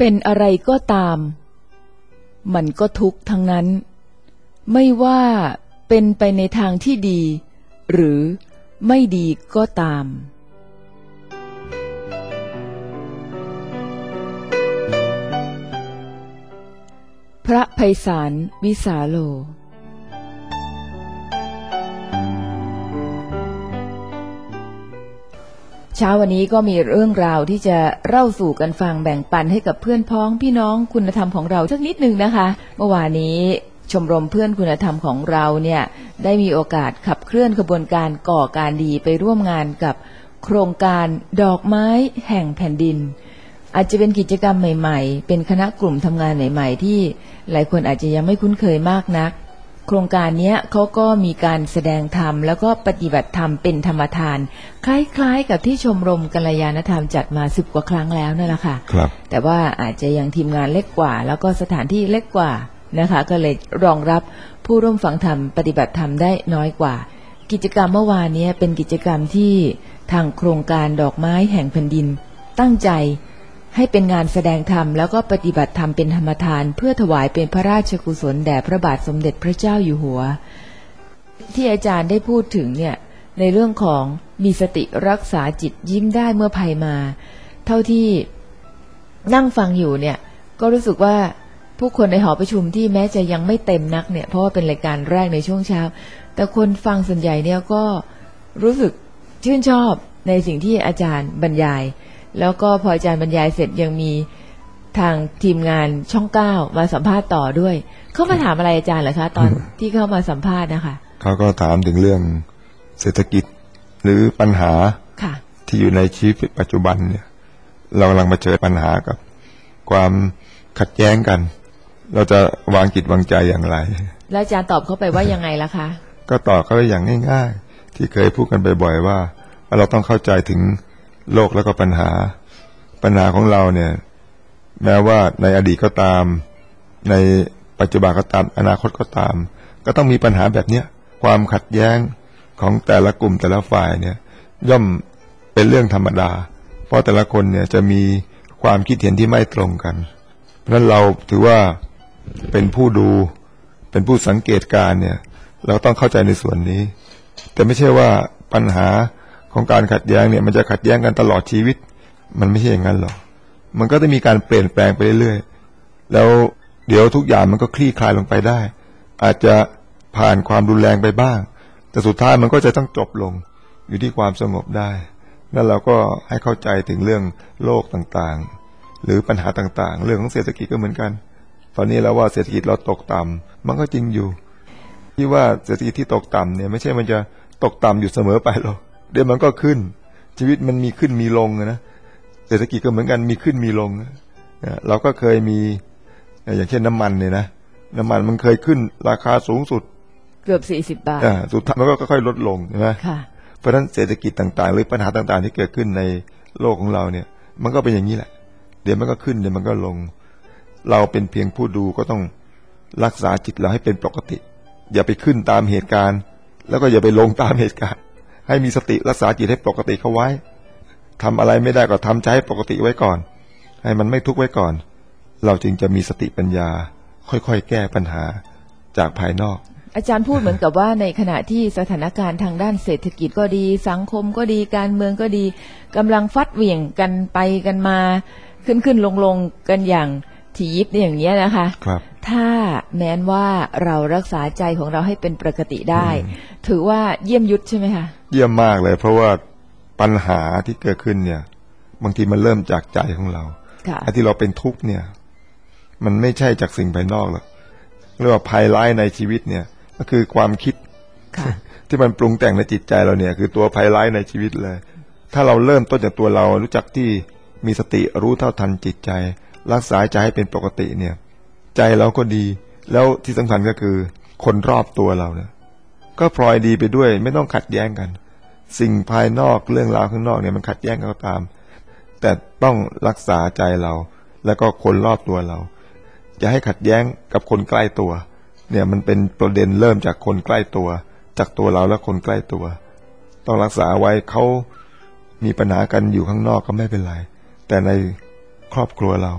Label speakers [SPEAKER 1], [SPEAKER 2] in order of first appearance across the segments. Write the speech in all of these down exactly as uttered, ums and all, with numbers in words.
[SPEAKER 1] เป็นอะไรก็ตามมันก็ทุกข์ทั้งนั้นไม่ว่าเป็นไปในทางที่ดีหรือไม่ดีก็ตามพระไพศาลวิสาโลเช้าวันนี้ก็มีเรื่องราวที่จะเล่าสู่กันฟังแบ่งปันให้กับเพื่อนพ้องพี่น้องคุณธรรมของเราสักนิดนึงนะคะเมื่อวานนี้ชมรมเพื่อนคุณธรรมของเราเนี่ยได้มีโอกาสขับเคลื่อนขบวนการก่อการดีไปร่วมงานกับโครงการดอกไม้แห่งแผ่นดินอาจจะเป็นกิจกรรมใหม่ๆเป็นคณะกลุ่มทำงานใหม่ๆที่หลายคนอาจจะยังไม่คุ้นเคยมากนักโครงการนี้เขาก็มีการแสดงธรรมแล้วก็ปฏิบัติธรรมเป็นธรรมทานคล้ายๆกับที่ชมรมกัลยาณธรรมจัดมาสิบกว่าครั้งแล้วนั่นแหละค่ะครับแต่ว่าอาจจะยังทีมงานเล็กกว่าแล้วก็สถานที่เล็กกว่านะคะก็เลยรองรับผู้ร่วมฟังธรรมปฏิบัติธรรมได้น้อยกว่ากิจกรรมเมื่อวานนี้เป็นกิจกรรมที่ทางโครงการดอกไม้แห่งแผ่นดินตั้งใจให้เป็นงานแสดงธรรมแล้วก็ปฏิบัติธรรมเป็นธรรมทานเพื่อถวายเป็นพระราชกุศลแด่พระบาทสมเด็จพระเจ้าอยู่หัวที่อาจารย์ได้พูดถึงเนี่ยในเรื่องของมีสติรักษาจิตยิ้มได้เมื่อภัยมาเท่าที่นั่งฟังอยู่เนี่ยก็รู้สึกว่าผู้คนในหอประชุมที่แม้จะยังไม่เต็มนักเนี่ยเพราะว่าเป็นรายการแรกในช่วงเช้าแต่คนฟังส่วนใหญ่เนี่ยก็รู้สึกชื่นชอบในสิ่งที่อาจารย์บรรยายแล้วก็พออาจารย์บรรยายเสร็จยังมีทางทีมงานช่องเก้ามาสัมภาษณ์ต่อด้วยเขามาถามอะไรอาจารย์เหรอคะตอนที่เข้ามาสัมภาษณ์นะคะเขาก็ถามถึงเรื่องเศรษฐกิจหรือปัญหาที่อยู่ในชีวิตปัจจุบันเนี่ยเรากำลังมาเจอปัญหากับความขัดแย้งกันเราจะวางจิตวางใจอย่างไรแล้วอาจารย์ตอบเขาไปว่ายังไงล่ะคะก็ตอบเขาไปอย่างง่ายๆที่เคยพูดกันบ่อยๆว่าเราต้องเข้าใจถึงโลกแล้วก็ปัญหาปัญหาของเราเนี่ยแม้ว่าในอดีตก็ตามในปัจจุบันก็ตามอนาคตก็ตามก็ต้องมีปัญหาแบบเนี้ยความขัดแย้งของแต่ละกลุ่มแต่ละฝ่ายเนี่ยย่อมเป็นเรื่องธรรมดาเพราะแต่ละคนเนี่ยจะมีความคิดเห็นที่ไม่ตรงกันเพราะฉะนั้นเราถือว่าเป็นผู้ดูเป็นผู้สังเกตการเนี่ยเราต้องเข้าใจในส่วนนี้แต่ไม่ใช่ว่าปัญหาของการขัดแย้งเนี่ยมันจะขัดแย้งกันตลอดชีวิตมันไม่ใช่อย่างนั้นหรอกมันก็จะมีการเปลี่ยนแปลงไปเรื่อยๆแล้วเดี๋ยวทุกอย่างมันก็คลี่คลายลงไปได้อาจจะผ่านความรุนแรงไปบ้างแต่สุดท้ายมันก็จะต้องจบลงอยู่ที่ความสงบได้นั่นเราก็ให้เข้าใจถึงเรื่องโลกต่างๆหรือปัญหาต่างๆเรื่องของเศรษฐกิจก็เหมือนกันตอนนี้แล้วว่าเศรษฐกิจเราตกต่ำมันก็จริงอยู่ที่ว่าเศรษฐกิจที่ตกต่ำเนี่ยไม่ใช่มันจะตกต่ำอยู่เสมอไปหรอกเดี๋ยวมันก็ขึ้นชีวิตมันมีขึ้นมีลงนะเศรษฐกิจก็เหมือนกันมีขึ้นมีลงเราก็เคยมีอย่างเช่นน้ำมันเนี่ยนะน้ำมันมันเคยขึ้นราคาสูงสุดเกือบสี่สิบบาทสุดท้ายมันก็ค่อยๆลดลงใช่ไหมเพราะฉะนั้นเศรษฐกิจต่างๆหรือปัญหาต่างๆที่เกิดขึ้นในโลกของเราเนี่ยมันก็เป็นอย่างนี้แหละเดี๋ยวมันก็ขึ้นเดี๋ยวมันก็ลงเราเป็นเพียงผู้ดูก็ต้องรักษาจิตเราให้เป็นปกติอย่าไปขึ้นตามเหตุการณ์แล้วก็อย่าไปลงตามเหตุการณ์ให้มีสติรักษาจิตให้ปกติเข้าไว้ทำอะไรไม่ได้ก็ทำใจให้ปกติไว้ก่อนให้มันไม่ทุกข์ไว้ก่อนเราจึงจะมีสติปัญญาค่อยๆแก้ปัญหาจากภายนอกอาจารย์พูดเหมือนกับว่าในขณะที่สถานการณ์ทางด้านเศรษฐกิจก็ดีสังคมก็ดีการเมืองก็ดีกำลังฟัดเหวี่ยงกันไปกันมาขึ้นขึ้นลงลงกันอย่างถี่ยิบอย่างนี้นะคะครับถ้าแม้นว่าเรารักษาใจของเราให้เป็นปกติได้ถือว่าเยี่ยมยุทธใช่ไหมคะเยี่ยมมากเลยเพราะว่าปัญหาที่เกิดขึ้นเนี่ยบางทีมันเริ่มจากใจของเราไอ้ที่เราเป็นทุกข์เนี่ยมันไม่ใช่จากสิ่งภายนอกหรอกเรียกว่าภัยร้ายในชีวิตเนี่ยก็คือความคิดที่มันปรุงแต่งในจิตใจเราเนี่ยคือตัวภัยร้ายในชีวิตเลยถ้าเราเริ่มต้นจากตัวเรารู้จักที่มีสติรู้เท่าทันจิตใจรักษาใจให้เป็นปกติเนี่ยใจเราก็ดีแล้วที่สำคัญก็คือคนรอบตัวเราเนี่ยก็พลอยดีไปด้วยไม่ต้องขัดแย้งกันสิ่งภายนอกเรื่องราวข้างนอกเนี่ยมันขัดแย้งกันก็ตามแต่ต้องรักษาใจเราแล้วก็คนรอบตัวเราจะให้ขัดแย้งกับคนใกล้ตัวเนี่ยมันเป็นประเด็นเริ่มจากคนใกล้ตัวจากตัวเราและคนใกล้ตัวต้องรักษาไว้เขามีปัญหากันอยู่ข้างนอกก็ไม่เป็นไรแต่ในครอบครัวเรา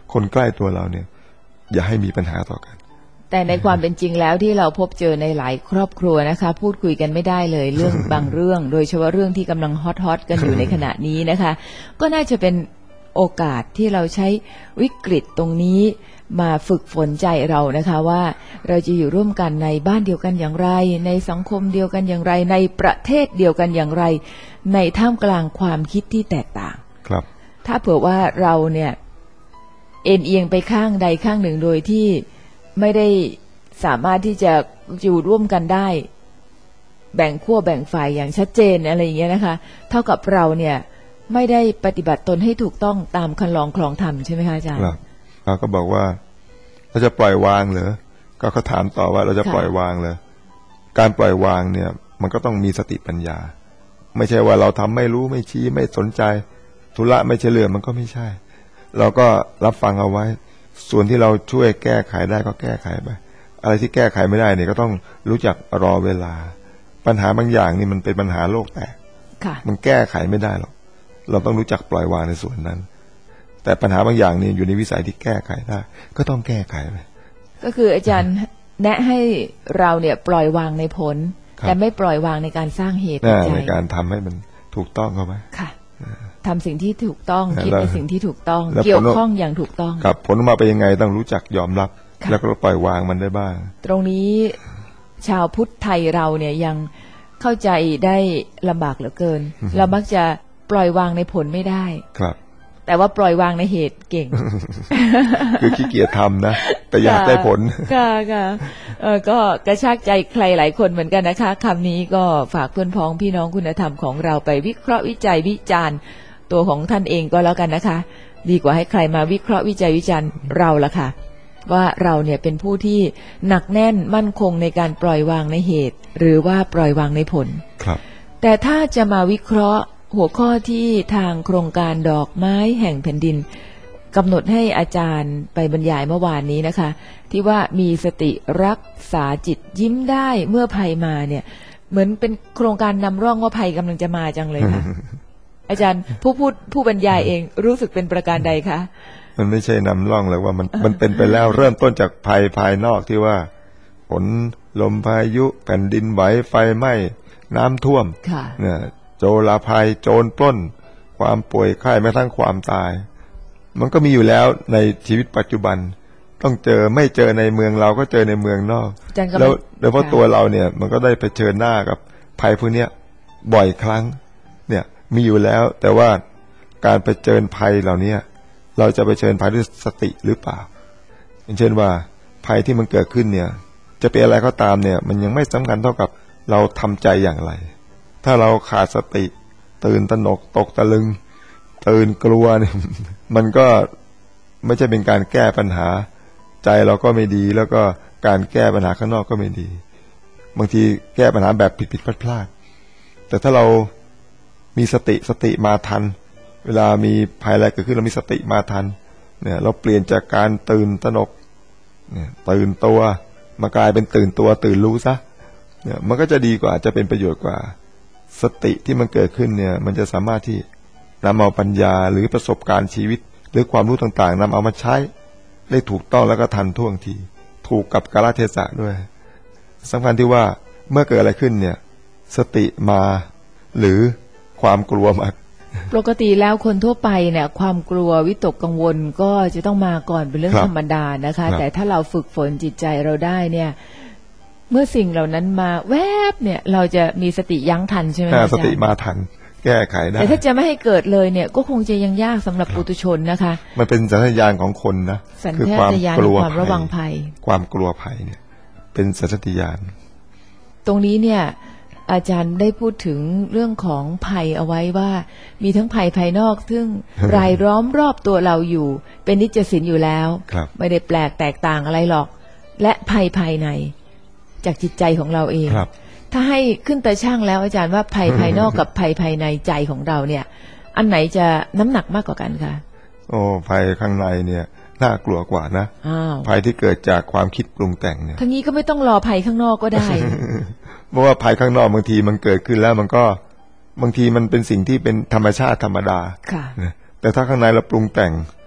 [SPEAKER 2] คนใกล้ตัวเราเนี่ยอย่าให้มีปัญหาต่อกัน
[SPEAKER 1] แต่ในความเป็นจริงแล้วที่เราพบเจอในหลายครอบครัวนะคะพูดคุยกันไม่ได้เลยเรื่อง บางเรื่องโดยเฉพาะเรื่องที่กำลังฮอตฮอตกันอยู่ในขณะนี้นะคะก็น่าจะเป็นโอกาสที่เราใช้วิกฤตตรงนี้มาฝึกฝนใจเรานะคะว่าเราจะอยู่ร่วมกันในบ้านเดียวกันอย่างไรในสังคมเดียวกันอย่างไรในประเทศเดียวกันอย่างไรในท่ามกลางความคิดที่แตกต่าง
[SPEAKER 2] ครับ
[SPEAKER 1] ถ้าเผื่อว่าเราเนี่ยเอ็นเอียงไปข้างใดข้างหนึ่งโดยที่ไม่ได้สามารถที่จะอยู่ร่วมกันได้แบ่งขั้วแบ่งฝ่ายอย่างชัดเจนอะไรอย่างเงี้ยนะคะเท่ากับเราเนี่ยไม่ได้ปฏิบัติตนให้ถูกต้องตามคันลองคลองธรรมใช่ไหมคะอาจารย์
[SPEAKER 2] ครับเราก็บอกว่าเราจะปล่อยวางเหรอก็เขาถามต่อว่าเราจะปล่อยวางเหรอการปล่อยวางเนี่ยมันก็ต้องมีสติปัญญาไม่ใช่ว่าเราทำไม่รู้ไม่ชี้ไม่สนใจธุระไม่ใช่เรื่องมันก็ไม่ใช่เราก็รับฟังเอาไว้ส่วนที่เราช่วยแก้ไขได้ก็แก้ไขไปอะไรที่แก้ไขไม่ได้เนี่ยก็ต้องรู้จักรอเวลาปัญหาบางอย่างนี่มันเป็นปัญหาโลกแตกมันแก้ไขไม่ได้หรอกเราต้องรู้จักปล่อยวางในส่วนนั้นแต่ปัญหาบางอย่างนี่อยู่ในวิสัยที่แก้ไขได้ก็ต้องแก้ไขไป
[SPEAKER 1] ก็คืออาจารย์แนะให้เราเนี่ยปล่อยวางในผลแต่ไม่ปล่อยวางในการสร้างเหตุ
[SPEAKER 2] ในการทำให้มันถูกต้องเข้าไป
[SPEAKER 1] ค่ะทำสิ่งที่ถูกต้องคิดในสิ่งที่ถูกต้องเกี่ยวข้องอย่างถูกต้อง
[SPEAKER 2] ครับผลออกมาเป็นยังไงต้องรู้จักยอมรับแล้วก็ปล่อยวางมันได้บ้าง
[SPEAKER 1] ตรงนี้ชาวพุทธไทยเราเนี่ยยังเข้าใจได้ลำบากเหลือเกินเรามักจะปล่อยวางในผลไม่ได้
[SPEAKER 2] ครับ
[SPEAKER 1] แต่ว่าปล่อยวางในเหตุเก่ง
[SPEAKER 2] คือขี้เกียจทำนะแต่อยากได้ผล
[SPEAKER 1] ค่ะค่ะเออก็กระชากใจใครหลายคนเหมือนกันนะคะคำนี้ก็ฝากเพื่อนพ้องพี่น้องคุณธรรมของเราไปวิเคราะห์วิจัยวิจารณ์ตัวของท่านเองก็แล้วกันนะคะดีกว่าให้ใครมาวิเคราะห์วิจัยวิจารณ์เราละค่ะว่าเราเนี่ยเป็นผู้ที่หนักแน่นมั่นคงในการปล่อยวางในเหตุหรือว่าปล่อยวางในผล
[SPEAKER 2] ครับ
[SPEAKER 1] แต่ถ้าจะมาวิเคราะห์หัวข้อที่ทางโครงการดอกไม้แห่งแผ่นดินกำหนดให้อาจารย์ไปบรรยายเมื่อวานนี้นะคะที่ว่ามีสติรักษาจิตยิ้มได้เมื่อภัยมาเนี่ยเหมือนเป็นโครงการนำร่องว่าภัยกำลังจะมาจังเลยค่ะ อาจารย์ผู้พูดผู้บรรยายเองรู้สึกเป็นประการใดคะ
[SPEAKER 2] มันไม่ใช่นำร่องเลยว่ามันมันเป็นไปแล้วเริ่มต้นจากภัยภายนอกที่ว่าฝนลมพายุแผ่นดินไหวไฟไหม้น้ำท่วมเนี่ยโจรภัยโจรปล้นความป่วยไข้แม้ทั้งความตายมันก็มีอยู่แล้วในชีวิตปัจจุบันต้องเจอไม่เจอในเมืองเราก็เจอในเมืองนอกแล้วโดยเฉพาะตัวเราเนี่ยมันก็ได้เผชิญหน้ากับภัยพวกนี้บ่อยครั้งเนี่ยมีอยู่แล้วแต่ว่าการเผชิญภัยเหล่านี้เราจะเผชิญภัยด้วยสติหรือเปล่าอย่างเช่นว่าภัยที่มันเกิดขึ้นเนี่ยจะเป็นอะไรก็ตามเนี่ยมันยังไม่สำคัญเท่ากับเราทำใจอย่างไรถ้าเราขาดสติตื่นตระหนกตกตะลึงตื่นกลัวเนี่ยมันก็ไม่ใช่เป็นการแก้ปัญหาใจเราก็ไม่ดีแล้วก็การแก้ปัญหาข้างนอกก็ไม่ดีบางทีแก้ปัญหาแบบผิดๆพลาดๆแต่ถ้าเรามีสติสติมาทันเวลามีภัยอะไรเกิดขึ้นเรามีสติมาทันเนี่ยเราเปลี่ยนจากการตื่นตระหนกเนี่ยตื่นตัวมากลายเป็นตื่นตัวตื่นรู้ซะเนี่ยมันก็จะดีกว่าจะเป็นประโยชน์กว่าสติที่มันเกิดขึ้นเนี่ยมันจะสามารถที่นำเอาปัญญาหรือประสบการณ์ชีวิตหรือความรู้ต่างๆนำเอามาใช้ได้ถูกต้องแล้วก็ทันท่วงทีถูกกับกาลเทศะด้วยสำคัญที่ว่าเมื่อเกิดอะไรขึ้นเนี่ยสติมาหรือความกลัวมา
[SPEAKER 1] ปกติแล้วคนทั่วไปเนี่ยความกลัววิตกกังวลก็จะต้องมาก่อนเป็นเรื่องธรรมดานะคะแต่ถ้าเราฝึกฝนจิตใจเราได้เนี่ยเมื่อสิ่งเหล่านั้นมาแวบเนี่ยเราจะมีสติยั้งทันใช่ไหมอาจารย์
[SPEAKER 2] สติมาทันแก้ไขได้
[SPEAKER 1] แต่ถ้าจะไม่ให้เกิดเลยเนี่ยก็คงจะยังยากสำหรับปุถุชนนะคะ
[SPEAKER 2] มันเป็นสัญชาตญาณของคนนะ
[SPEAKER 1] คือความกลัวความระวังภัย
[SPEAKER 2] ความกลัวภัยเนี่ยเป็นสัญชาตญาณ
[SPEAKER 1] ตรงนี้เนี่ยอาจารย์ได้พูดถึงเรื่องของภัยเอาไว้ว่ามีทั้งภัยภายนอกซึ่งรายล้อมรอบตัวเราอยู่เป็นนิจสินอยู่แล้วไม่ได้แปลกแตกต่างอะไรหรอกและภัยภายในจากจิตใจของเราเองถ้าให้ขึ้นแต่ช่างแล้วอาจารย์ว่าภัยภายนอกกับภัยภายในใจของเราเนี่ยอันไหนจะน้ำหนักมากกว่ากันคะ
[SPEAKER 2] โอ้ภัยข้างในเนี่ยน่ากลัวกว่านะภัยที่เกิดจากความคิดปรุงแต่งเนี่ย
[SPEAKER 1] ทั้งนี้ก็ไม่ต้องรอภัยข้างนอกก็ได้
[SPEAKER 2] เพราะว่าภัยข้างนอกบางทีมันเกิดขึ้นแล้วมันก็บางทีมันเป็นสิ่งที่เป็นธรรมชาติธรรมดาแต่ถ้าข้างในเราปรุงแต่ง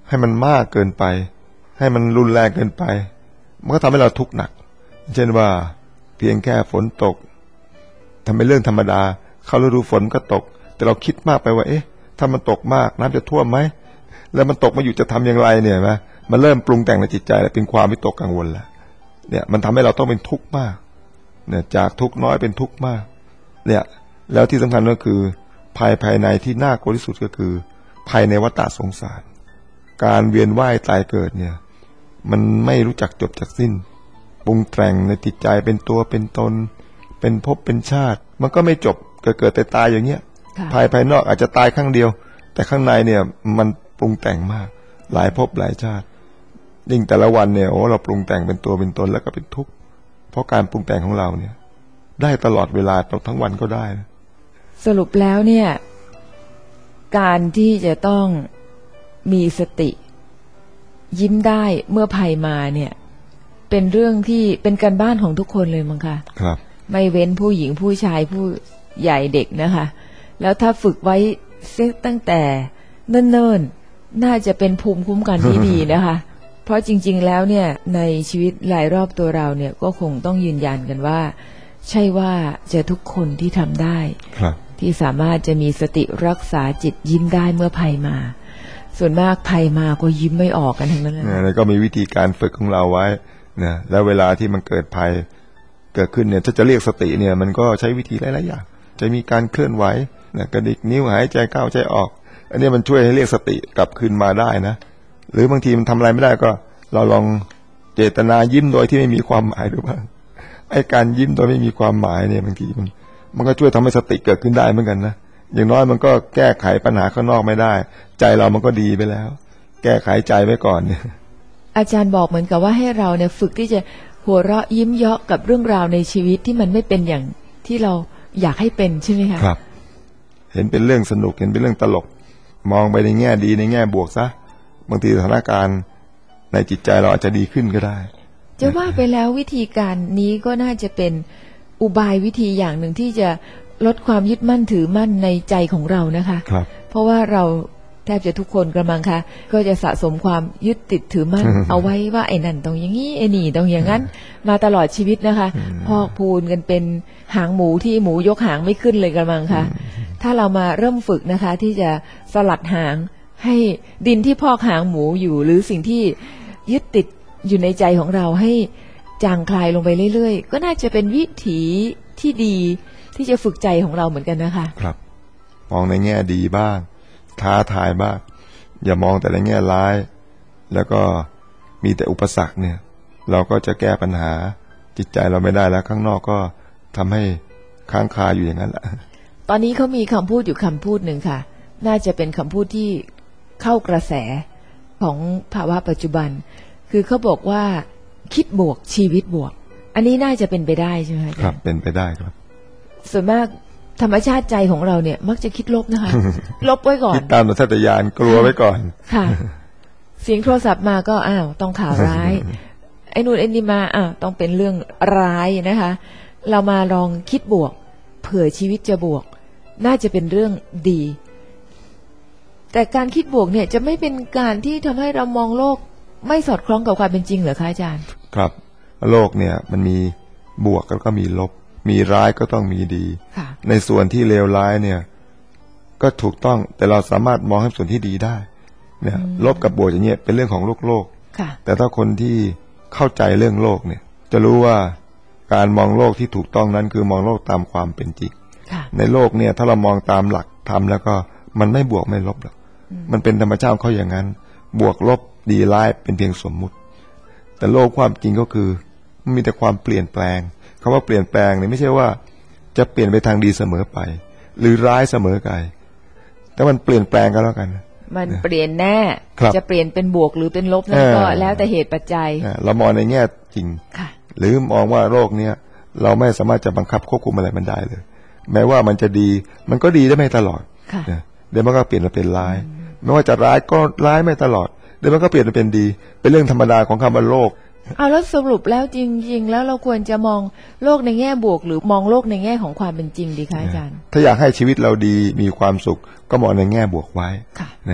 [SPEAKER 2] ให้มันมากเกินไปให้มันรุนแรงเกินไปมันก็ทำให้เราทุกข์หนักเช่นว่าเพียงแค่ฝนตกทำเป็นเรื่องธรรมดาเข้าฤดูฝนก็ตกแต่เราคิดมากไปว่าเอ๊ะถ้ามันตกมากน้ำจะท่วมไหมแล้วมันตกมาอยู่จะทำอย่างไรเนี่ยนะมันเริ่มปรุงแต่งในจิตใจแล้วเป็นความวิตกกังวลแล้วเนี่ยมันทำให้เราต้องเป็นทุกข์มากเนี่ยจากทุกข์น้อยเป็นทุกข์มากเนี่ยแล้วที่สำคัญก็คือภัยภายในที่น่ากลัวที่สุดก็คือภัยในวัฏสงสารการเวียนว่ายตายเกิดเนี่ยมันไม่รู้จักจบจากสิ้นปรุงแต่งในจิตใจเป็นตัวเป็นตนเป็นภพเป็นชาติมันก็ไม่จบเกิดเกิดตายตายอย่างเงี้ยภายภายนอกอาจจะตายครั้งเดียวแต่ข้างในเนี่ยมันปรุงแต่งมากหลายภพหลายชาติยิ่งแต่ละวันเนี่ยโอ้เราปรุงแต่งเป็นตัวเป็นตนแล้วก็เป็นทุกข์เพราะการปรุงแต่งของเราเนี่ยได้ตลอดเวลาทั้งวันก็ได้นะ
[SPEAKER 1] สรุปแล้วเนี่ยการที่จะต้องมีสติยิ้มได้เมื่อภัยมาเนี่ยเป็นเรื่องที่เป็นการบ้านของทุกคนเลยมั้งคะ
[SPEAKER 2] ครับ
[SPEAKER 1] ไม่เว้นผู้หญิงผู้ชายผู้ใหญ่เด็กนะคะแล้วถ้าฝึกไว้เสียตั้งแต่เนิ่นๆน่าจะเป็นภูมิคุ้มกันที่ดีนะคะเพราะจริงๆแล้วเนี่ยในชีวิตหลายรอบตัวเราเนี่ยก็คงต้องยืนยันกันว่าใช่ว่าจะทุกคนที่ทำได้ที่สามารถจะมีสติรักษาจิตยิ้มได้เมื่อภัยมาส่วนมากภัยมาก็ยิ้มไม่ออกกันทั้งนั้นเลย
[SPEAKER 2] แล้วก็มีวิธีการฝึกของเราไว้นะแล้วเวลาที่มันเกิดภัยเกิดขึ้นเนี่ยถ้าจะเรียกสติเนี่ยมันก็ใช้วิธีหลายๆอย่างจะมีการเคลื่อนไหวนะกระดิกนิ้วหายใจเข้าใจออกอันนี้มันช่วยให้เรียกสติกลับคืนมาได้นะหรือบางทีมันทำอะไรไม่ได้ก็เราลองเจตนายิ้มโดยที่ไม่มีความหมายดูบ้างไอ้การยิ้มโดยไม่มีความหมายเนี่ยบางทีมันมันก็ช่วยทำให้สติเกิดขึ้นได้เหมือนกันนะอย่างน้อยมันก็แก้ไขปัญหาข้างนอกไม่ได้ใจเรามันก็ดีไปแล้วแก้ไขใจไว้ก่อนเนี่ย
[SPEAKER 1] อาจารย์บอกเหมือนกับว่าให้เราเนี่ยฝึกที่จะหัวเราะยิ้มเยาะกับเรื่องราวในชีวิตที่มันไม่เป็นอย่างที่เราอยากให้เป็นใช่ไหมคะ
[SPEAKER 2] ครับเห็นเป็นเรื่องสนุกเห็นเป็นเรื่องตลกมองไปในแง่ดีในแง่บวกซะบางทีสถานการณ์ในจิตใจเราอาจจะดีขึ้นก็ได้
[SPEAKER 1] จะว่าไปแล้ววิธีการนี้ก็น่าจะเป็นอุบายวิธีอย่างหนึ่งที่จะลดความยึดมั่นถือมั่นในใจของเรานะคะ
[SPEAKER 2] ครับ
[SPEAKER 1] เพราะว่าเราแทบจะทุกคนกระมังคะก็จะสะสมความยึดติดถือมั่น เอาไว้ว่าไอ้นั่นต้องอย่างนี้ไอ้นี่ต้องอย่างนั้นมาตลอดชีวิตนะคะพอกพูนกันเป็นหางหมูที่หมูยกหางไม่ขึ้นเลยกระมังคะถ้าเรามาเริ่มฝึกนะคะที่จะสลัดหางให้ดินที่พอกหางหมูอยู่หรือสิ่งที่ยึดติดอยู่ในใจของเราให้จางคลายลงไปเรื่อยๆก็น่าจะเป็นวิถีที่ดีที่จะฝึกใจของเราเหมือนกันนะคะ
[SPEAKER 2] ครับมองในแง่ดีบ้างท้าทายบ้างอย่ามองแต่ในแง่ร้ายแล้วก็มีแต่อุปสรรคเนี่ยเราก็จะแก้ปัญหาจิตใจเราไม่ได้แล้วข้างนอกก็ทำให้ค้างคาอยู่อย่างนั้นแหละ
[SPEAKER 1] ตอนนี้เขามีคำพูดอยู่คำพูดหนึ่งค่ะน่าจะเป็นคำพูดที่เข้ากระแสของภาวะปัจจุบันคือเขาบอกว่าคิดบวกชีวิตบวกอันนี้น่าจะเป็นไปได้ใช่ไหม
[SPEAKER 2] ครับเป็นไปได้ครับ
[SPEAKER 1] ส่วนมากธรรมชาติใจของเราเนี่ยมักจะคิดลบนะคะลบไว้ก่อน
[SPEAKER 2] คิดตามสัญชาตญาณกลัวไว้ก่อน
[SPEAKER 1] ค่ะเสียงโทรศัพท์มาก็อ้าวต้องข่าวร้ายไอ้นู่นไอ้นี่มาอ้าวต้องเป็นเรื่องร้ายนะคะเรามาลองคิดบวกเผื่อชีวิตจะบวกน่าจะเป็นเรื่องดีแต่การคิดบวกเนี่ยจะไม่เป็นการที่ทำให้เรามองโลกไม่สอดคล้องกับความเป็นจริงเหรอคะอาจารย์
[SPEAKER 2] ครับโลกเนี่ยมันมีบวกแล้วก็มีลบมีร้ายก็ต้องมีดีในส่วนที่เลวร้ายเนี่ยก็ถูกต้องแต่เราสามารถมองให้ส่วนที่ดีได้เนี่ยลบกับบวกอย่างเงี้ยเป็นเรื่องของโลกโลกแต่ถ้าคนที่เข้าใจเรื่องโลกเนี่ยจะรู้ว่าการมองโลกที่ถูกต้องนั้นคือมองโลกตามความเป็นจริงในโลกเนี่ยถ้าเรามองตามหลักธรรมแล้วก็มันไม่บวกไม่ลบหรอกมันเป็นธรรมชาติเขาอย่างนั้นบวกลบดีร้ายเป็นเพียงสมมุติแต่โลกความจริงก็คือมันมีแต่ความเปลี่ยนแปลงคำว่าเปลี่ยนแปลงเนี่ยไม่ใช่ว่าจะเปลี่ยนไปทางดีเสมอไปหรือร้ายเสมอไปแต่มันเปลี่ยนแปลงกันแล้วกัน
[SPEAKER 1] มันเปลี่ยนแน่จะเปลี่ยนเป็นบวกหรือเป็นลบนั่นก็แล้วแต่เหตุปัจจัย
[SPEAKER 2] เรามองในแง่จริงหรือมองว่าโลกเนี้ยเราไม่สามารถจะบังคับควบคุมอะไรมันได้เลยแม้ว่ามันจะดีมันก็ดีได้ไม่ตลอดเดี๋ยวมันก็เปลี่ยนมาเป็นร้ายไม่ว่าจะร้ายก็ร้ายไม่ตลอดเดี๋ยวมันก็เปลี่ยนมาเป็นดีเป็นเรื่องธรรมดาของคำว่าโลก
[SPEAKER 1] เอาแล้วสรุปแล้วจริงๆแล้วเราควรจะมองโลกในแง่บวกหรือมองโลกในแง่ของความเป็นจริงดีคะอาจารย์
[SPEAKER 2] ถ้าอยากให้ชีวิตเราดีมีความสุขก็มองในแง่บวกไว้นะ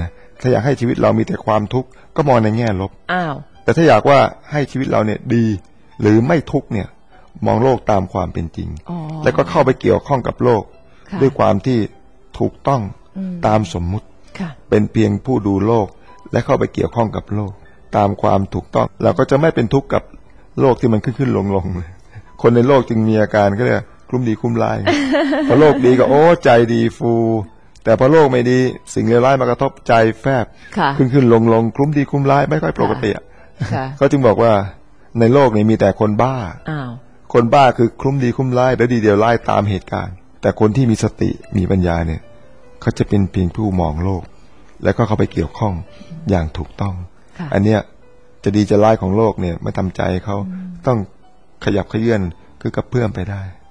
[SPEAKER 2] ถ้าอยากให้ชีวิตเรามีแต่ความทุกข์ก็มองในแง่ลบ
[SPEAKER 1] อ้าว
[SPEAKER 2] แต่ถ้าอยากว่าให้ชีวิตเราเนี่ยดีหรือไม่ทุกข์เนี่ยมองโลกตามความเป็นจริงแล้วก็เข้าไปเกี่ยวข้องกับโลกด้วยความที่ถูกต้องตามสมมุติเป็นเพียงผู้ดูโลกและเข้าไปเกี่ยวข้องกับโลกตามความถูกต้องเราก็จะไม่เป็นทุกข์กับโลกที่มันขึ้นขึ้นลงลงเลยคนในโลกจึงมีอาการก็เรียกคลุ้มดีคลุ้มร้ายพอโลกดีก็โอ้ใจดีฟูแต่พอโลกไม่ดีสิ่งเลวร้ายมากระทบใจแฟบขึ้นขึ้นลงลงคลุ้มดีคลุ้มร้ายไม่ค่อยปกติเขาจึงบอกว่าในโลกนี้มีแต่คนบ้าคนบ้าคือคลุ้มดีคลุ้มร้ายแล้วดีเดียวร้ายตามเหตุการณ์แต่คนที่มีสติมีปัญญาเนี่ยเขาจะเป็นเพียงผู้มองโลกแล้วก็เข้าไปเกี่ยวข้องอย่างถูกต้องอันเนี้ยจะดีจะร้ายของโลกเนี่ยไม่ทำใจเขาต้องขยับเขยื้อนคือกระเพื่อมไปได้